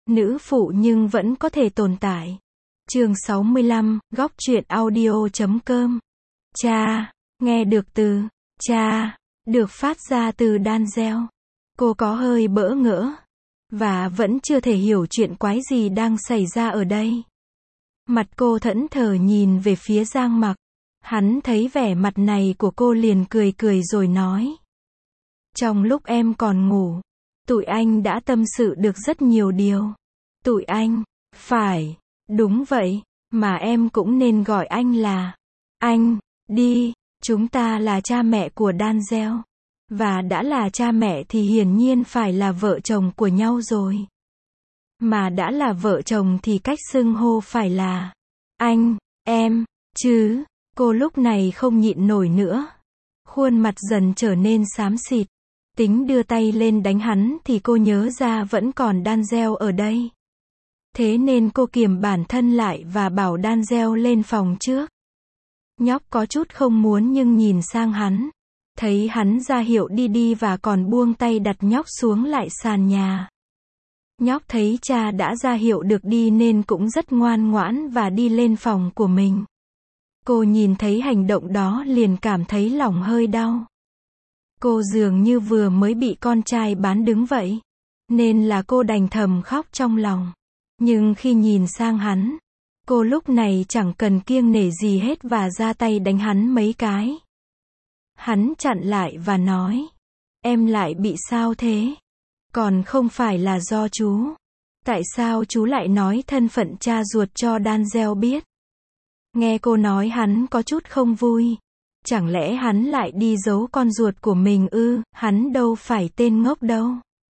Nữ phụ nhưng vẫn có thể tồn tại. Chương 65, góc truyện audio.com. Cha, nghe được từ cha được phát ra từ Danzel. Cô có hơi bỡ ngỡ và vẫn chưa thể hiểu chuyện quái gì đang xảy ra ở đây. Mặt cô thẫn thờ nhìn về phía Giang Mặc. Hắn thấy vẻ mặt này của cô liền cười cười rồi nói: Trong lúc em còn ngủ, tụi anh đã tâm sự được rất nhiều điều. Tụi anh, phải, đúng vậy, mà em cũng nên gọi anh là anh, đi, chúng ta là cha mẹ của Danzel. Và đã là cha mẹ thì hiển nhiên phải là vợ chồng của nhau rồi. Mà đã là vợ chồng thì cách xưng hô phải là anh, em, chứ. Cô lúc này không nhịn nổi nữa. Khuôn mặt dần trở nên xám xịt. Tính đưa tay lên đánh hắn thì cô nhớ ra vẫn còn Danzel ở đây. Thế nên cô kiềm bản thân lại và bảo Danzel lên phòng trước. Nhóc có chút không muốn nhưng nhìn sang hắn. Thấy hắn ra hiệu đi và còn buông tay đặt nhóc xuống lại sàn nhà. Nhóc thấy cha đã ra hiệu được đi nên cũng rất ngoan ngoãn và đi lên phòng của mình. Cô nhìn thấy hành động đó liền cảm thấy lòng hơi đau. Cô dường như vừa mới bị con trai bán đứng vậy. Nên là cô đành thầm khóc trong lòng. Nhưng khi nhìn sang hắn, cô lúc này chẳng cần kiêng nể gì hết và ra tay đánh hắn mấy cái. Hắn chặn lại và nói: Em lại bị sao thế? Còn không phải là do chú. Tại sao chú lại nói thân phận cha ruột cho Danzel biết? Nghe cô nói hắn có chút không vui. Chẳng lẽ hắn lại đi giấu con ruột của mình ư? Hắn đâu phải tên ngốc đâu.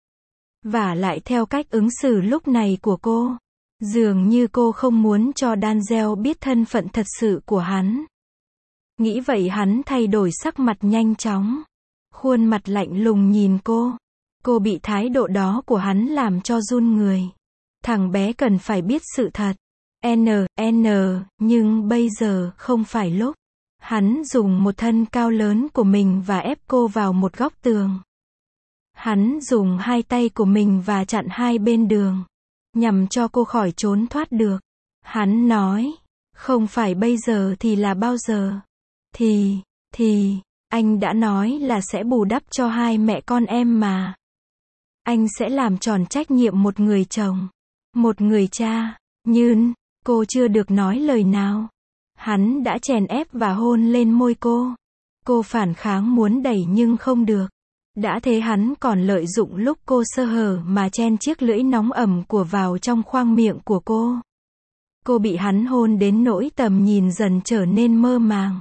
Và lại theo cách ứng xử lúc này của cô, dường như cô không muốn cho Danzel biết thân phận thật sự của hắn. Nghĩ vậy hắn thay đổi sắc mặt nhanh chóng. Khuôn mặt lạnh lùng nhìn cô. Cô bị thái độ đó của hắn làm cho run người. Thằng bé cần phải biết sự thật. Nhưng bây giờ không phải lúc. Hắn dùng một thân cao lớn của mình và ép cô vào một góc tường. Hắn dùng hai tay của mình và chặn hai bên đường, nhằm cho cô khỏi trốn thoát được. Hắn nói: Không phải bây giờ thì là bao giờ? Thì, anh đã nói là sẽ bù đắp cho hai mẹ con em mà. Anh sẽ làm tròn trách nhiệm một người chồng, một người cha. Nhưng, cô chưa được nói lời nào. Hắn đã chèn ép và hôn lên môi cô. Cô phản kháng muốn đẩy nhưng không được. Đã thế hắn còn lợi dụng lúc cô sơ hở mà chen chiếc lưỡi nóng ẩm của vào trong khoang miệng của cô. Cô bị hắn hôn đến nỗi tầm nhìn dần trở nên mơ màng.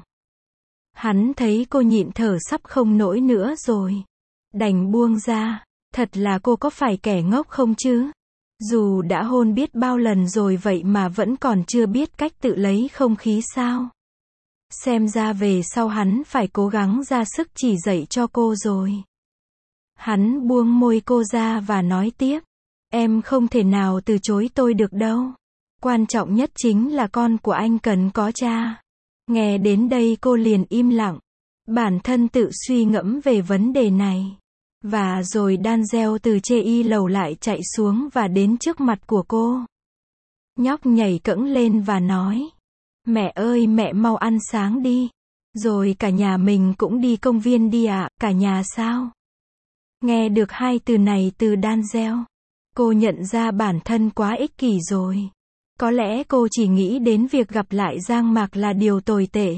Hắn thấy cô nhịn thở sắp không nổi nữa rồi. Đành buông ra. Thật là cô có phải kẻ ngốc không chứ? Dù đã hôn biết bao lần rồi vậy mà vẫn còn chưa biết cách tự lấy không khí sao? Xem ra về sau hắn phải cố gắng ra sức chỉ dạy cho cô rồi. Hắn buông môi cô ra và nói tiếp: Em không thể nào từ chối tôi được đâu. Quan trọng nhất chính là con của anh cần có cha. Nghe đến đây cô liền im lặng. Bản thân tự suy ngẫm về vấn đề này. Và rồi Danzel từ chê y lầu lại chạy xuống và đến trước mặt của cô. Nhóc nhảy cẫng lên và nói: Mẹ ơi mẹ mau ăn sáng đi. Rồi cả nhà mình cũng đi công viên đi ạ. Cả nhà sao? Nghe được hai từ này từ Danzel, cô nhận ra bản thân quá ích kỷ rồi. Có lẽ cô chỉ nghĩ đến việc gặp lại Giang Mạc là điều tồi tệ.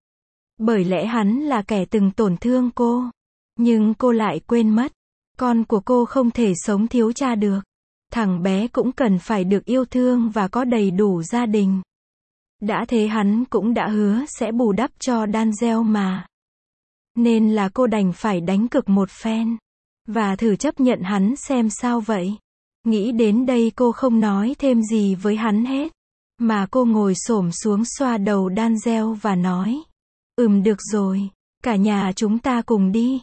Bởi lẽ hắn là kẻ từng tổn thương cô. Nhưng cô lại quên mất. Con của cô không thể sống thiếu cha được. Thằng bé cũng cần phải được yêu thương và có đầy đủ gia đình. Đã thế hắn cũng đã hứa sẽ bù đắp cho Danzel mà. Nên là cô đành phải đánh cược một phen. Và thử chấp nhận hắn xem sao vậy. Nghĩ đến đây cô không nói thêm gì với hắn hết. Mà cô ngồi xổm xuống xoa đầu Danzel và nói: Được rồi. Cả nhà chúng ta cùng đi.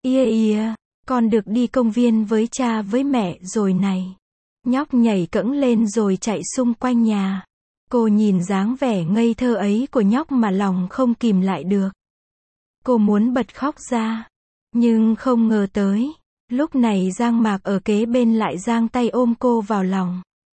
Con được đi công viên với cha với mẹ rồi này. Nhóc nhảy cẫng lên rồi chạy xung quanh nhà. Cô nhìn dáng vẻ ngây thơ ấy của nhóc mà lòng không kìm lại được. Cô muốn bật khóc ra. Nhưng không ngờ tới. Lúc này Giang Mạc ở kế bên lại giang tay ôm cô vào lòng.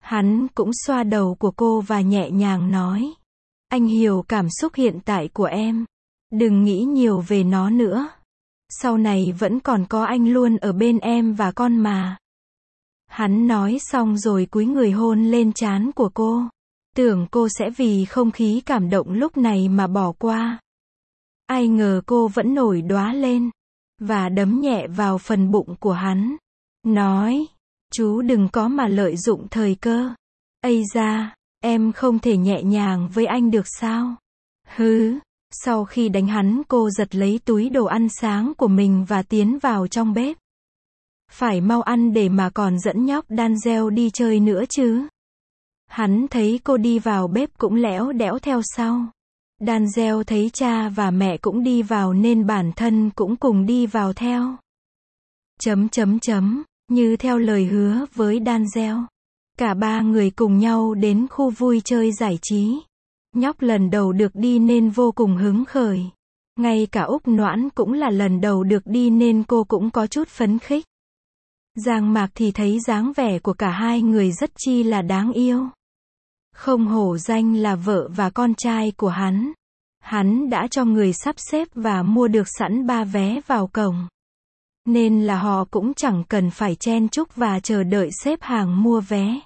Hắn cũng xoa đầu của cô và nhẹ nhàng nói. Anh hiểu cảm xúc hiện tại của em. Đừng nghĩ nhiều về nó nữa. Sau này vẫn còn có anh luôn ở bên em và con mà. Hắn nói xong rồi cúi người hôn lên trán của cô. Tưởng cô sẽ vì không khí cảm động lúc này mà bỏ qua. Ai ngờ cô vẫn nổi đoá lên. Và đấm nhẹ vào phần bụng của hắn. Nói. Chú đừng có mà lợi dụng thời cơ. Ây da, em không thể nhẹ nhàng với anh được sao? Hứ. Sau khi đánh hắn, cô giật lấy túi đồ ăn sáng của mình và tiến vào trong bếp. Phải mau ăn để mà còn dẫn nhóc Danzel đi chơi nữa chứ. Hắn thấy cô đi vào bếp cũng lẽo đẽo theo sau. Danzel thấy cha và mẹ cũng đi vào nên bản thân cũng cùng đi vào theo. Như theo lời hứa với Danzel. Cả ba người cùng nhau đến khu vui chơi giải trí. Nhóc lần đầu được đi nên vô cùng hứng khởi. Ngay cả Úc Noãn cũng là lần đầu được đi nên cô cũng có chút phấn khích. Giang Mạc thì thấy dáng vẻ của cả hai người rất chi là đáng yêu. Không hổ danh là vợ và con trai của hắn. Hắn đã cho người sắp xếp và mua được sẵn 3 vé vào cổng. Nên là họ cũng chẳng cần phải chen chúc và chờ đợi xếp hàng mua vé.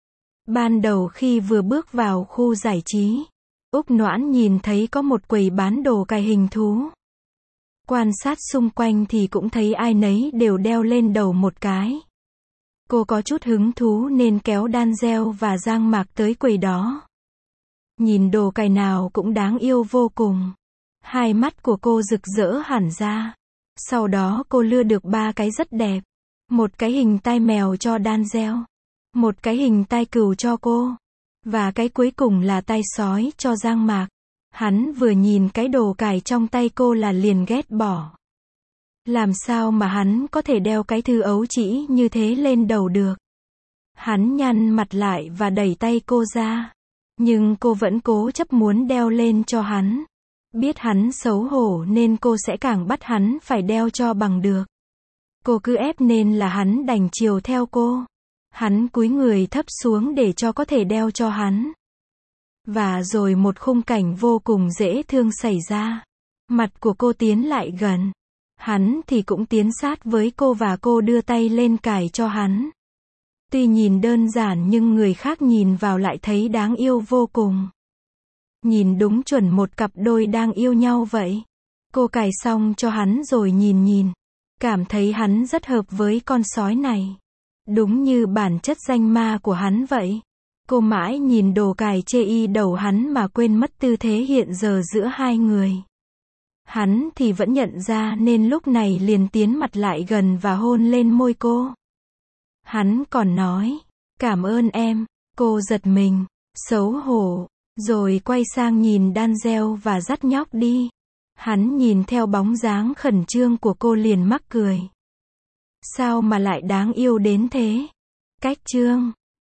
Ban đầu khi vừa bước vào khu giải trí, Úc Noãn nhìn thấy có một quầy bán đồ cài hình thú. Quan sát xung quanh thì cũng thấy ai nấy đều đeo lên đầu một cái. Cô có chút hứng thú nên kéo Danzel và Giang Mạc tới quầy đó. Nhìn đồ cài nào cũng đáng yêu vô cùng. Hai mắt của cô rực rỡ hẳn ra. Sau đó cô lựa được 3 cái rất đẹp. Một cái hình tai mèo cho Danzel. Một cái hình tai cừu cho cô. Và cái cuối cùng là tai sói cho Giang Mạc. Hắn vừa nhìn cái đồ cài trong tay cô là liền ghét bỏ. Làm sao mà hắn có thể đeo cái thứ ấu trĩ như thế lên đầu được. Hắn nhăn mặt lại và đẩy tay cô ra. Nhưng cô vẫn cố chấp muốn đeo lên cho hắn. Biết hắn xấu hổ nên cô sẽ càng bắt hắn phải đeo cho bằng được. Cô cứ ép nên là hắn đành chiều theo cô. Hắn cúi người thấp xuống để cho có thể đeo cho hắn. Và rồi một khung cảnh vô cùng dễ thương xảy ra. Mặt của cô tiến lại gần. Hắn thì cũng tiến sát với cô và cô đưa tay lên cài cho hắn. Tuy nhìn đơn giản nhưng người khác nhìn vào lại thấy đáng yêu vô cùng. Nhìn đúng chuẩn một cặp đôi đang yêu nhau vậy. Cô cài xong cho hắn rồi nhìn. Cảm thấy hắn rất hợp với con sói này. Đúng như bản chất danh ma của hắn vậy. Cô mãi nhìn đồ cài chê y đầu hắn mà quên mất tư thế hiện giờ giữa hai người. Hắn thì vẫn nhận ra nên lúc này liền tiến mặt lại gần và hôn lên môi cô. Hắn còn nói, cảm ơn em. Cô giật mình, xấu hổ, rồi quay sang nhìn Danzel và dắt nhóc đi. Hắn nhìn theo bóng dáng khẩn trương của cô liền mắc cười. Sao mà lại đáng yêu đến thế? Cách trương.